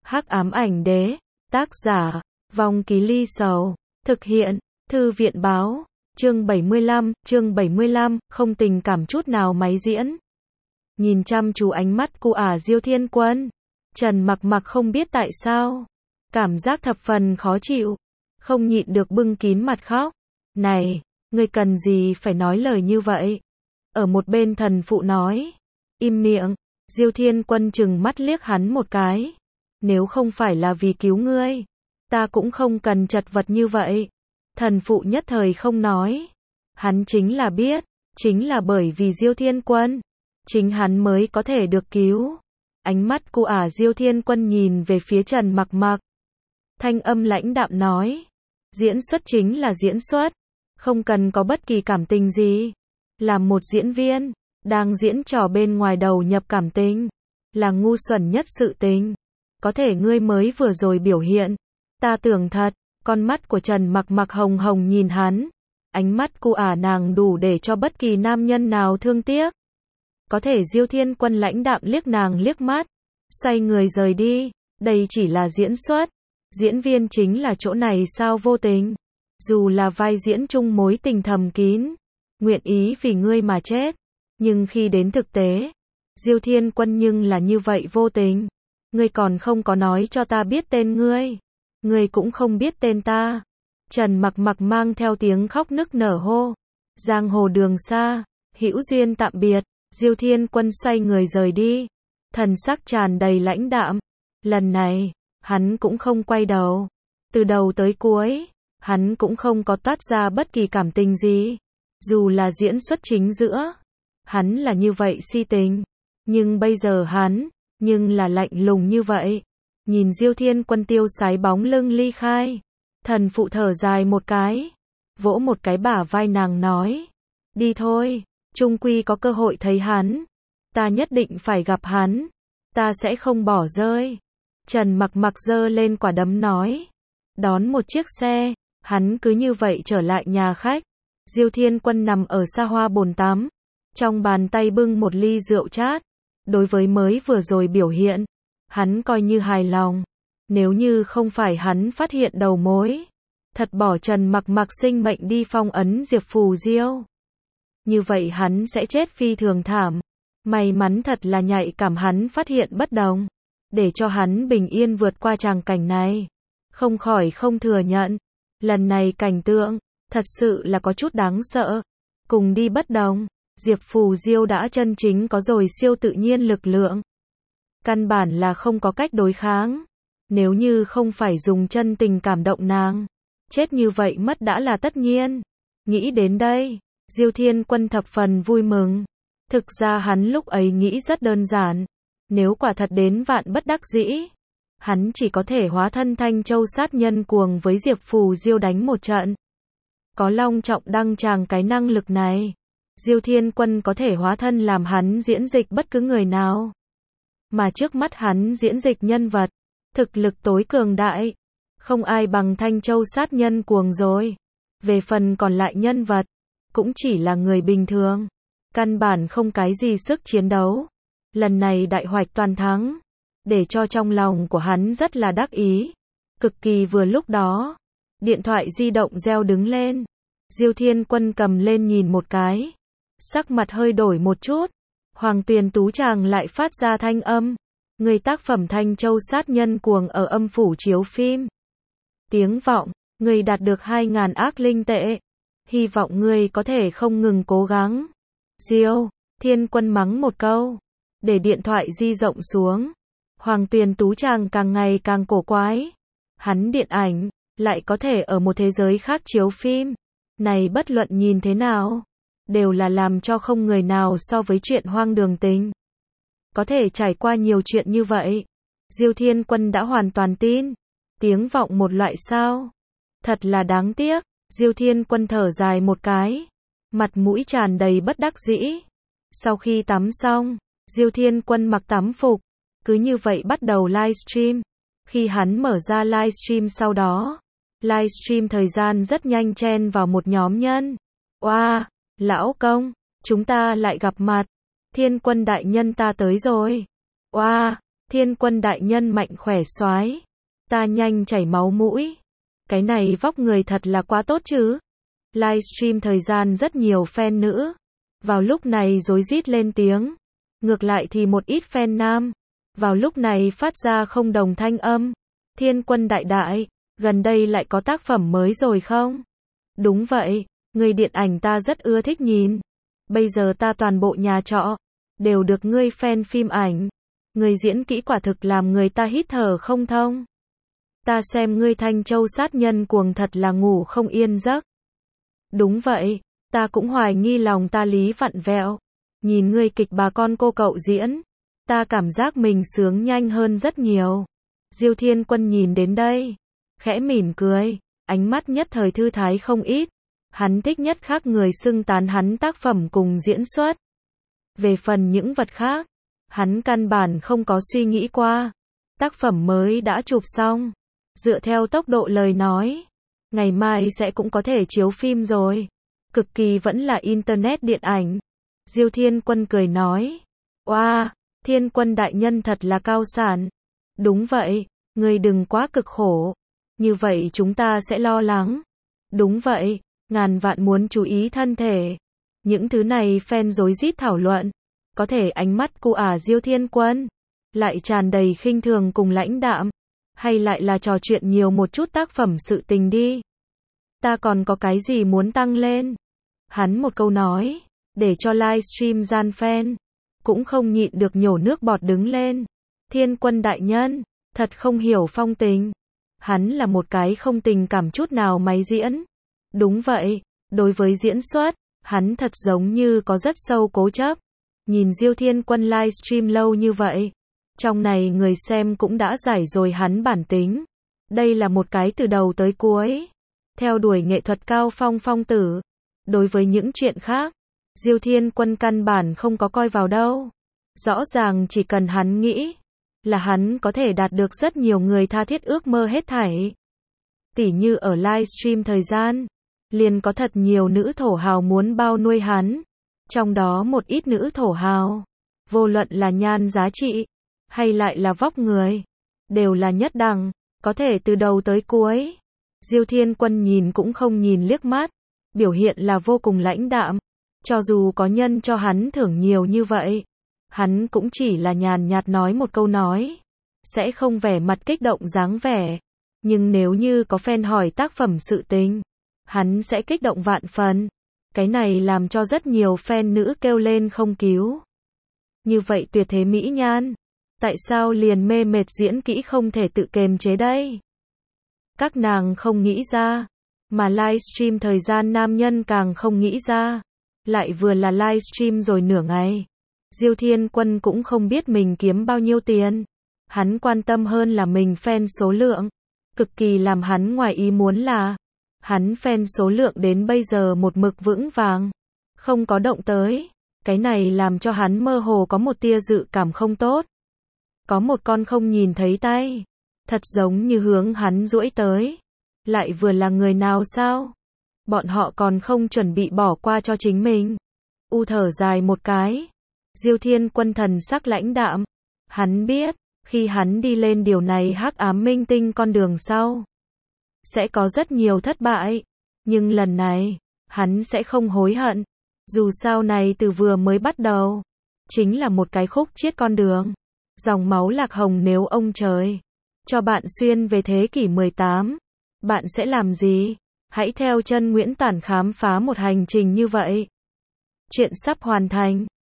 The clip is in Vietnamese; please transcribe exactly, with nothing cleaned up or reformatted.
Hắc ám ảnh đế, tác giả, Vong Ký Ly Sầu, thực hiện, Thư viện báo, chương bảy mươi lăm, chương bảy mươi lăm, không tình cảm chút nào máy diễn. Nhìn chăm chú ánh mắt của ả Diêu Thiên Quân, Trần Mặc Mặc không biết tại sao, cảm giác thập phần khó chịu, không nhịn được bưng kín mặt khóc. Này, ngươi cần gì phải nói lời như vậy? Ở một bên thần phụ nói, im miệng. Diêu Thiên Quân trừng mắt liếc hắn một cái. Nếu không phải là vì cứu ngươi, ta cũng không cần chật vật như vậy. Thần phụ nhất thời không nói. Hắn chính là biết, chính là bởi vì Diêu Thiên Quân, chính hắn mới có thể được cứu. Ánh mắt của ả Diêu Thiên Quân nhìn về phía Trần Mặc Mặc. Thanh âm lãnh đạm nói, diễn xuất chính là diễn xuất, không cần có bất kỳ cảm tình gì. Làm một diễn viên, đang diễn trò bên ngoài đầu nhập cảm tình, là ngu xuẩn nhất sự tình. Có thể ngươi mới vừa rồi biểu hiện, ta tưởng thật. Con mắt của Trần Mặc Mặc hồng hồng nhìn hắn. Ánh mắt của ả nàng đủ để cho bất kỳ nam nhân nào thương tiếc. Có thể Diêu Thiên Quân lãnh đạm liếc nàng liếc mắt, xoay người rời đi. Đây chỉ là diễn xuất. Diễn viên chính là chỗ này sao vô tình. Dù là vai diễn chung mối tình thầm kín, nguyện ý vì ngươi mà chết. Nhưng khi đến thực tế, Diêu Thiên Quân nhưng là như vậy vô tình. Ngươi còn không có nói cho ta biết tên ngươi. Ngươi cũng không biết tên ta. Trần Mặc Mặc mang theo tiếng khóc nức nở hô. Giang hồ đường xa, hữu duyên tạm biệt. Diêu Thiên Quân xoay người rời đi. Thần sắc tràn đầy lãnh đạm. Lần này, hắn cũng không quay đầu. Từ đầu tới cuối, hắn cũng không có toát ra bất kỳ cảm tình gì. Dù là diễn xuất chính giữa, hắn là như vậy si tình. Nhưng bây giờ hắn, nhưng là lạnh lùng như vậy. Nhìn Diêu Thiên Quân tiêu sái bóng lưng ly khai, thần phụ thở dài một cái, vỗ một cái bả vai nàng nói, đi thôi, chung quy có cơ hội thấy hắn, ta nhất định phải gặp hắn, ta sẽ không bỏ rơi. Trần Mặc Mặc giơ lên quả đấm nói, đón một chiếc xe, hắn cứ như vậy trở lại nhà khách. Diêu Thiên Quân nằm ở xa hoa bồn tắm, trong bàn tay bưng một ly rượu chát. Đối với mới vừa rồi biểu hiện, hắn coi như hài lòng. Nếu như không phải hắn phát hiện đầu mối, thật bỏ Trần Mặc Mặc sinh mệnh đi phong ấn Diệp Phù Diêu, như vậy hắn sẽ chết phi thường thảm. May mắn thật là nhạy cảm hắn phát hiện bất đồng, để cho hắn bình yên vượt qua tràng cảnh này. Không khỏi không thừa nhận, lần này cảnh tượng, thật sự là có chút đáng sợ. Cùng đi bất đồng, Diệp Phù Diêu đã chân chính có rồi siêu tự nhiên lực lượng. Căn bản là không có cách đối kháng. Nếu như không phải dùng chân tình cảm động nàng, chết như vậy mất đã là tất nhiên. Nghĩ đến đây, Diêu Thiên Quân thập phần vui mừng. Thực ra hắn lúc ấy nghĩ rất đơn giản. Nếu quả thật đến vạn bất đắc dĩ, hắn chỉ có thể hóa thân Thanh Châu sát nhân cuồng với Diệp Phù Diêu đánh một trận. Có Long Trọng Đăng Tràng cái năng lực này, Diêu Thiên Quân có thể hóa thân làm hắn diễn dịch bất cứ người nào. Mà trước mắt hắn diễn dịch nhân vật, thực lực tối cường đại, không ai bằng Thanh Châu sát nhân cuồng rồi. Về phần còn lại nhân vật, cũng chỉ là người bình thường, căn bản không cái gì sức chiến đấu. Lần này đại hoạch toàn thắng, để cho trong lòng của hắn rất là đắc ý. Cực kỳ vừa lúc đó, điện thoại di động reo đứng lên. Diêu Thiên Quân cầm lên nhìn một cái, sắc mặt hơi đổi một chút. Hoàng Tuyền Tú chàng lại phát ra thanh âm, người tác phẩm Thanh Châu sát nhân cuồng ở âm phủ chiếu phim. Tiếng vọng, người đạt được hai ngàn ác linh tệ. Hy vọng người có thể không ngừng cố gắng. Diêu Thiên Quân mắng một câu, để điện thoại di rộng xuống. Hoàng Tuyền Tú chàng càng ngày càng cổ quái. Hắn điện ảnh, lại có thể ở một thế giới khác chiếu phim. Này bất luận nhìn thế nào, đều là làm cho không người nào so với chuyện hoang đường tính. Có thể trải qua nhiều chuyện như vậy, Diêu Thiên Quân đã hoàn toàn tin. Tiếng vọng một loại sao? Thật là đáng tiếc. Diêu Thiên Quân thở dài một cái, mặt mũi tràn đầy bất đắc dĩ. Sau khi tắm xong, Diêu Thiên Quân mặc tắm phục, cứ như vậy bắt đầu livestream. Khi hắn mở ra livestream sau đó, livestream thời gian rất nhanh chen vào một nhóm nhân. Oa, wow, lão công, chúng ta lại gặp mặt. Thiên Quân đại nhân ta tới rồi. Oa, wow, Thiên Quân đại nhân mạnh khỏe soái, ta nhanh chảy máu mũi. Cái này vóc người thật là quá tốt chứ. Livestream thời gian rất nhiều fan nữ. Vào lúc này rối rít lên tiếng. Ngược lại thì một ít fan nam. Vào lúc này phát ra không đồng thanh âm. Thiên Quân đại đại, gần đây lại có tác phẩm mới rồi không? Đúng vậy, người điện ảnh ta rất ưa thích nhìn. Bây giờ ta toàn bộ nhà trọ đều được ngươi fan phim ảnh. Người diễn kỹ quả thực làm người ta hít thở không thông. Ta xem ngươi Thanh Châu sát nhân cuồng thật là ngủ không yên giấc. Đúng vậy, ta cũng hoài nghi lòng ta lý vặn vẹo. Nhìn ngươi kịch bà con cô cậu diễn, ta cảm giác mình sướng nhanh hơn rất nhiều. Diêu Thiên Quân nhìn đến đây, khẽ mỉm cười, ánh mắt nhất thời thư thái không ít. Hắn thích nhất khác người xưng tán hắn tác phẩm cùng diễn xuất. Về phần những vật khác, hắn căn bản không có suy nghĩ qua. Tác phẩm mới đã chụp xong, dựa theo tốc độ lời nói, ngày mai sẽ cũng có thể chiếu phim rồi. Cực kỳ vẫn là internet điện ảnh. Diêu Thiên Quân cười nói, oa, wow, Thiên Quân đại nhân thật là cao sản. Đúng vậy, ngươi đừng quá cực khổ. Như vậy chúng ta sẽ lo lắng. Đúng vậy, ngàn vạn muốn chú ý thân thể. Những thứ này fan rối rít thảo luận. Có thể ánh mắt cô ả Diêu Thiên Quân lại tràn đầy khinh thường cùng lãnh đạm. Hay lại là trò chuyện nhiều một chút tác phẩm sự tình đi. Ta còn có cái gì muốn tăng lên? Hắn một câu nói, để cho livestream gian fan cũng không nhịn được nhổ nước bọt đứng lên. Thiên Quân đại nhân, thật không hiểu phong tình. Hắn là một cái không tình cảm chút nào máy diễn. Đúng vậy, đối với diễn xuất, hắn thật giống như có rất sâu cố chấp. Nhìn Diêu Thiên Quân livestream lâu như vậy, trong này người xem cũng đã giải rồi hắn bản tính. Đây là một cái từ đầu tới cuối theo đuổi nghệ thuật cao phong phong tử. Đối với những chuyện khác, Diêu Thiên Quân căn bản không có coi vào đâu. Rõ ràng chỉ cần hắn nghĩ, là hắn có thể đạt được rất nhiều người tha thiết ước mơ hết thảy. Tỉ như ở livestream thời gian, liền có thật nhiều nữ thổ hào muốn bao nuôi hắn. Trong đó một ít nữ thổ hào, vô luận là nhan giá trị, hay lại là vóc người, đều là nhất đẳng, có thể từ đầu tới cuối. Diêu Thiên Quân nhìn cũng không nhìn liếc mắt, biểu hiện là vô cùng lãnh đạm. Cho dù có nhân cho hắn thưởng nhiều như vậy, hắn cũng chỉ là nhàn nhạt nói một câu nói, sẽ không vẻ mặt kích động dáng vẻ. Nhưng nếu như có fan hỏi tác phẩm sự tình, hắn sẽ kích động vạn phần. Cái này làm cho rất nhiều fan nữ kêu lên không cứu. Như vậy tuyệt thế mỹ nhan, tại sao liền mê mệt diễn kỹ không thể tự kiềm chế đây? Các nàng không nghĩ ra, mà livestream thời gian nam nhân càng không nghĩ ra. Lại vừa là livestream rồi nửa ngày. Diêu Thiên Quân cũng không biết mình kiếm bao nhiêu tiền. Hắn quan tâm hơn là mình fan số lượng. Cực kỳ làm hắn ngoài ý muốn là, hắn fan số lượng đến bây giờ một mực vững vàng, không có động tới. Cái này làm cho hắn mơ hồ có một tia dự cảm không tốt. Có một con không nhìn thấy tay, thật giống như hướng hắn duỗi tới. Lại vừa là người nào sao? Bọn họ còn không chuẩn bị bỏ qua cho chính mình. U thở dài một cái. Diêu Thiên Quân thần sắc lãnh đạm. Hắn biết, khi hắn đi lên điều này hắc ám minh tinh con đường sau, sẽ có rất nhiều thất bại. Nhưng lần này, hắn sẽ không hối hận. Dù sao này từ vừa mới bắt đầu, chính là một cái khúc chiết con đường. Dòng máu lạc hồng nếu ông trời cho bạn xuyên về thế kỷ mười tám, bạn sẽ làm gì? Hãy theo chân Nguyễn Tản khám phá một hành trình như vậy. Chuyện sắp hoàn thành.